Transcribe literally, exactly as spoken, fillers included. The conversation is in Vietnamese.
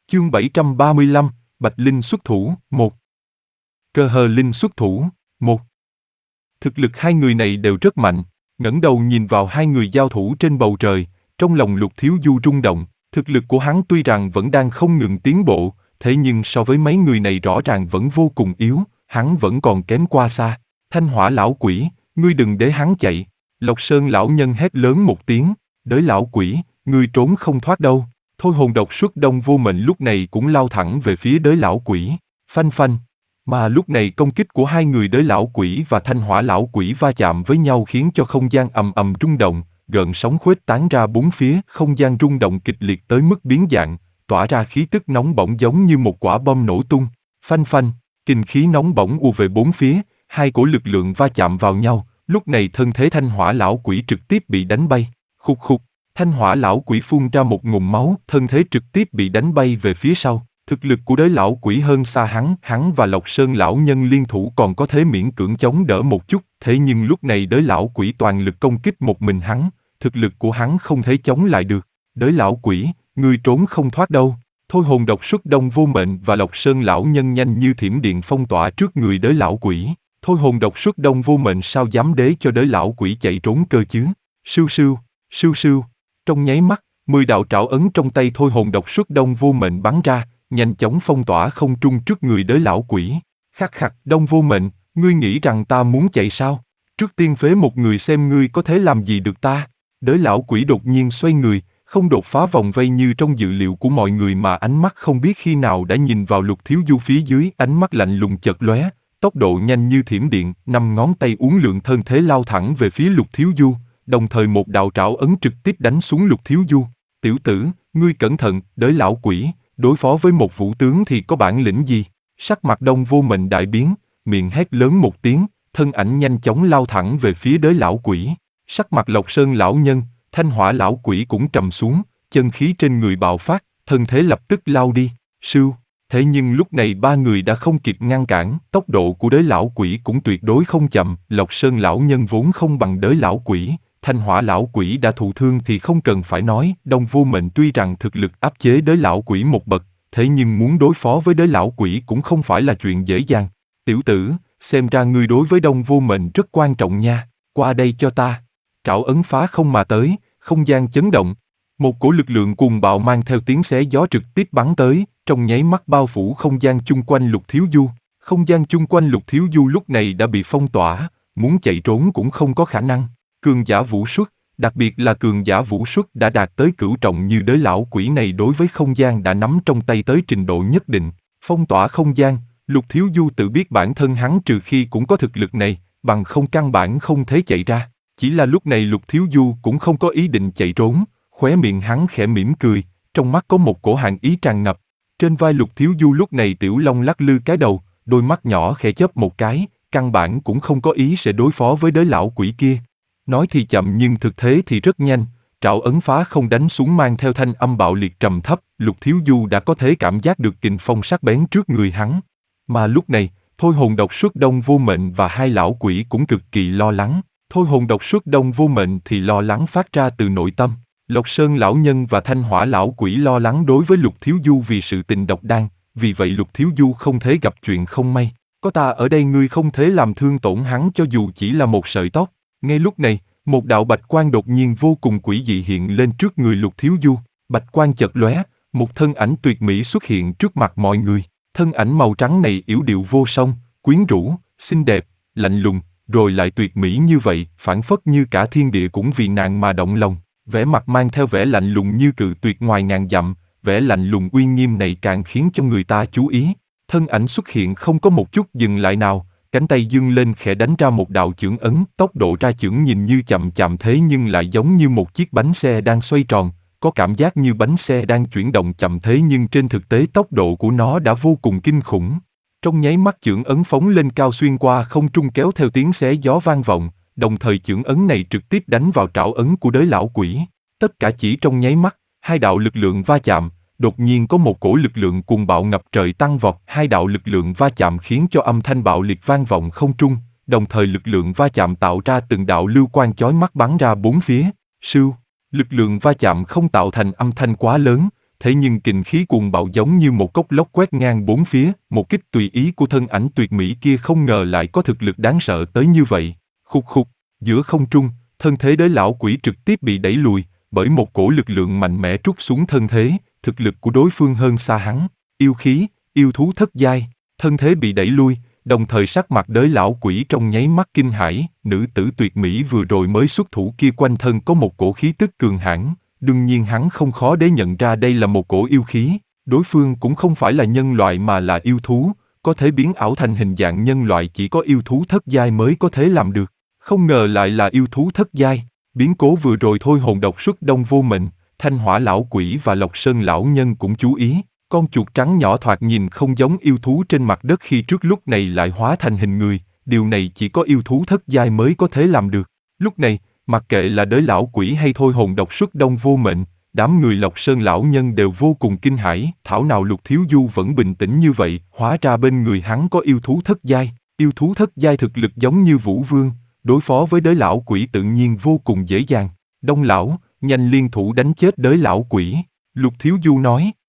Chương bảy trăm ba mươi lăm, Bạch Linh xuất thủ, một. Cơ hờ Linh xuất thủ, một. Thực lực hai người này đều rất mạnh, ngẩng đầu nhìn vào hai người giao thủ trên bầu trời, trong lòng Lục Thiếu Du rung động, thực lực của hắn tuy rằng vẫn đang không ngừng tiến bộ, thế nhưng so với mấy người này rõ ràng vẫn vô cùng yếu, hắn vẫn còn kém qua xa. Thanh Hỏa lão quỷ, ngươi đừng để hắn chạy. Lộc Sơn lão nhân hét lớn một tiếng, đới lão quỷ, ngươi trốn không thoát đâu. Thôi hồn độc xuất đông vô mệnh lúc này cũng lao thẳng về phía đới lão quỷ, phanh phanh. Mà lúc này công kích của hai người đới lão quỷ và Thanh Hỏa lão quỷ va chạm với nhau khiến cho không gian ầm ầm rung động, gợn sóng khuếch tán ra bốn phía, không gian rung động kịch liệt tới mức biến dạng, tỏa ra khí tức nóng bỏng giống như một quả bom nổ tung. Phanh phanh, kinh khí nóng bỏng ùa về bốn phía, hai cổ lực lượng va chạm vào nhau, lúc này thân thế Thanh Hỏa lão quỷ trực tiếp bị đánh bay. Khục khục, Thanh Hỏa lão quỷ phun ra một ngụm máu, thân thế trực tiếp bị đánh bay về phía sau. Thực lực của đới lão quỷ hơn xa hắn, hắn và Lộc Sơn lão nhân liên thủ còn có thể miễn cưỡng chống đỡ một chút, thế nhưng lúc này đới lão quỷ toàn lực công kích một mình hắn, thực lực của hắn không thể chống lại được. Đới lão quỷ, ngươi trốn không thoát đâu. Thôi hồn độc xuất đông vô mệnh và Lộc Sơn lão nhân nhanh như thiểm điện phong tỏa trước người đới lão quỷ. Thôi hồn độc xuất đông vô mệnh sao dám để cho đới lão quỷ chạy trốn cơ chứ? Sưu sưu, sưu sưu. Trong nháy mắt, mười đạo trảo ấn trong tay thôi hồn độc xuất đông vô mệnh bắn ra, nhanh chóng phong tỏa không trung trước người đới lão quỷ. Khắc khắc, đông vô mệnh, ngươi nghĩ rằng ta muốn chạy sao? Trước tiên phế một người xem ngươi có thể làm gì được ta. Đới lão quỷ đột nhiên xoay người, không đột phá vòng vây như trong dự liệu của mọi người mà ánh mắt không biết khi nào đã nhìn vào Lục Thiếu Du phía dưới, ánh mắt lạnh lùng chợt lóe, tốc độ nhanh như thiểm điện, năm ngón tay uốn lượn thân thế lao thẳng về phía Lục Thiếu Du, đồng thời một đạo trảo ấn trực tiếp đánh xuống Lục Thiếu Du. Tiểu tử, ngươi cẩn thận, đới lão quỷ, đối phó với một vũ tướng thì có bản lĩnh gì? Sắc mặt đông vô mệnh đại biến, miệng hét lớn một tiếng, thân ảnh nhanh chóng lao thẳng về phía đới lão quỷ. Sắc mặt Lộc Sơn lão nhân, Thanh Hỏa lão quỷ cũng trầm xuống, chân khí trên người bạo phát, thân thế lập tức lao đi, sưu. Thế nhưng lúc này ba người đã không kịp ngăn cản, tốc độ của đới lão quỷ cũng tuyệt đối không chậm, Lộc Sơn lão nhân vốn không bằng đới lão quỷ, Thanh Hỏa lão quỷ đã thụ thương thì không cần phải nói, đông vô mệnh tuy rằng thực lực áp chế đới lão quỷ một bậc, thế nhưng muốn đối phó với đới lão quỷ cũng không phải là chuyện dễ dàng. Tiểu tử, xem ra ngươi đối với đông vô mệnh rất quan trọng nha, qua đây cho ta. Trảo ấn phá không mà tới, không gian chấn động. Một cổ lực lượng cuồng bạo mang theo tiếng xé gió trực tiếp bắn tới, trong nháy mắt bao phủ không gian chung quanh Lục Thiếu Du. Không gian chung quanh Lục Thiếu Du lúc này đã bị phong tỏa, muốn chạy trốn cũng không có khả năng. Cường giả vũ xuất, đặc biệt là cường giả vũ xuất đã đạt tới cửu trọng như đới lão quỷ này đối với không gian đã nắm trong tay tới trình độ nhất định. Phong tỏa không gian, Lục Thiếu Du tự biết bản thân hắn trừ khi cũng có thực lực này, bằng không căn bản không thể chạy ra. Chỉ là lúc này Lục Thiếu Du cũng không có ý định chạy trốn, khóe miệng hắn khẽ mỉm cười, trong mắt có một cổ hàn ý tràn ngập. Trên vai Lục Thiếu Du lúc này tiểu long lắc lư cái đầu, đôi mắt nhỏ khẽ chớp một cái, căn bản cũng không có ý sẽ đối phó với đới lão quỷ kia. Nói thì chậm nhưng thực thế thì rất nhanh, trảo ấn phá không đánh xuống mang theo thanh âm bạo liệt trầm thấp, Lục Thiếu Du đã có thể cảm giác được kình phong sắc bén trước người hắn. Mà lúc này, thôi hồn độc xuất đông vô mệnh và hai lão quỷ cũng cực kỳ lo lắng. Thôi hồn độc xuất đông vô mệnh thì lo lắng phát ra từ nội tâm. Lộc Sơn lão nhân và Thanh Hỏa lão quỷ lo lắng đối với Lục Thiếu Du vì sự tình độc đan, vì vậy Lục Thiếu Du không thể gặp chuyện không may. Có ta ở đây ngươi không thể làm thương tổn hắn cho dù chỉ là một sợi tóc. Ngay lúc này, một đạo bạch quang đột nhiên vô cùng quỷ dị hiện lên trước người Lục Thiếu Du. Bạch quang chợt lóe, một thân ảnh tuyệt mỹ xuất hiện trước mặt mọi người. Thân ảnh màu trắng này yểu điệu vô song, quyến rũ, xinh đẹp, lạnh lùng, rồi lại tuyệt mỹ như vậy, phảng phất như cả thiên địa cũng vì nàng mà động lòng. Vẻ mặt mang theo vẻ lạnh lùng như cự tuyệt ngoài ngàn dặm, vẻ lạnh lùng uy nghiêm này càng khiến cho người ta chú ý. Thân ảnh xuất hiện không có một chút dừng lại nào, cánh tay giương lên khẽ đánh ra một đạo chưởng ấn, tốc độ ra chưởng nhìn như chậm chậm thế nhưng lại giống như một chiếc bánh xe đang xoay tròn, có cảm giác như bánh xe đang chuyển động chậm thế nhưng trên thực tế tốc độ của nó đã vô cùng kinh khủng. Trong nháy mắt chưởng ấn phóng lên cao xuyên qua không trung kéo theo tiếng xé gió vang vọng, đồng thời chưởng ấn này trực tiếp đánh vào trảo ấn của đới lão quỷ. Tất cả chỉ trong nháy mắt, hai đạo lực lượng va chạm, đột nhiên có một cổ lực lượng cuồng bạo ngập trời tăng vọt, hai đạo lực lượng va chạm khiến cho âm thanh bạo liệt vang vọng không trung, đồng thời lực lượng va chạm tạo ra từng đạo lưu quang chói mắt bắn ra bốn phía. Sưu, lực lượng va chạm không tạo thành âm thanh quá lớn, thế nhưng kình khí cuồng bạo giống như một cốc lốc quét ngang bốn phía, một kích tùy ý của thân ảnh tuyệt mỹ kia không ngờ lại có thực lực đáng sợ tới như vậy. Khục khục, giữa không trung, thân thế đới lão quỷ trực tiếp bị đẩy lùi, bởi một cổ lực lượng mạnh mẽ trút xuống thân thế, thực lực của đối phương hơn xa hắn. Yêu khí, yêu thú thất giai, thân thế bị đẩy lui, đồng thời sắc mặt đới lão quỷ trong nháy mắt kinh hãi, nữ tử tuyệt mỹ vừa rồi mới xuất thủ kia quanh thân có một cổ khí tức cường hãn, đương nhiên hắn không khó để nhận ra đây là một cổ yêu khí, đối phương cũng không phải là nhân loại mà là yêu thú, có thể biến ảo thành hình dạng nhân loại chỉ có yêu thú thất giai mới có thể làm được, không ngờ lại là yêu thú thất giai, biến cố vừa rồi thôi hồn độc xuất đông vô mệnh, Thanh Hỏa lão quỷ và Lộc Sơn lão nhân cũng chú ý. Con chuột trắng nhỏ thoạt nhìn không giống yêu thú trên mặt đất khi trước lúc này lại hóa thành hình người, điều này chỉ có yêu thú thất giai mới có thể làm được. Lúc này, mặc kệ là đới lão quỷ hay thôi hồn độc xuất đông vô mệnh, đám người Lộc Sơn lão nhân đều vô cùng kinh hãi, thảo nào Lục Thiếu Du vẫn bình tĩnh như vậy, hóa ra bên người hắn có yêu thú thất giai, yêu thú thất giai thực lực giống như Vũ Vương, đối phó với đới lão quỷ tự nhiên vô cùng dễ dàng. Đông lão, nhanh liên thủ đánh chết đới lão quỷ, Lục Thiếu Du nói.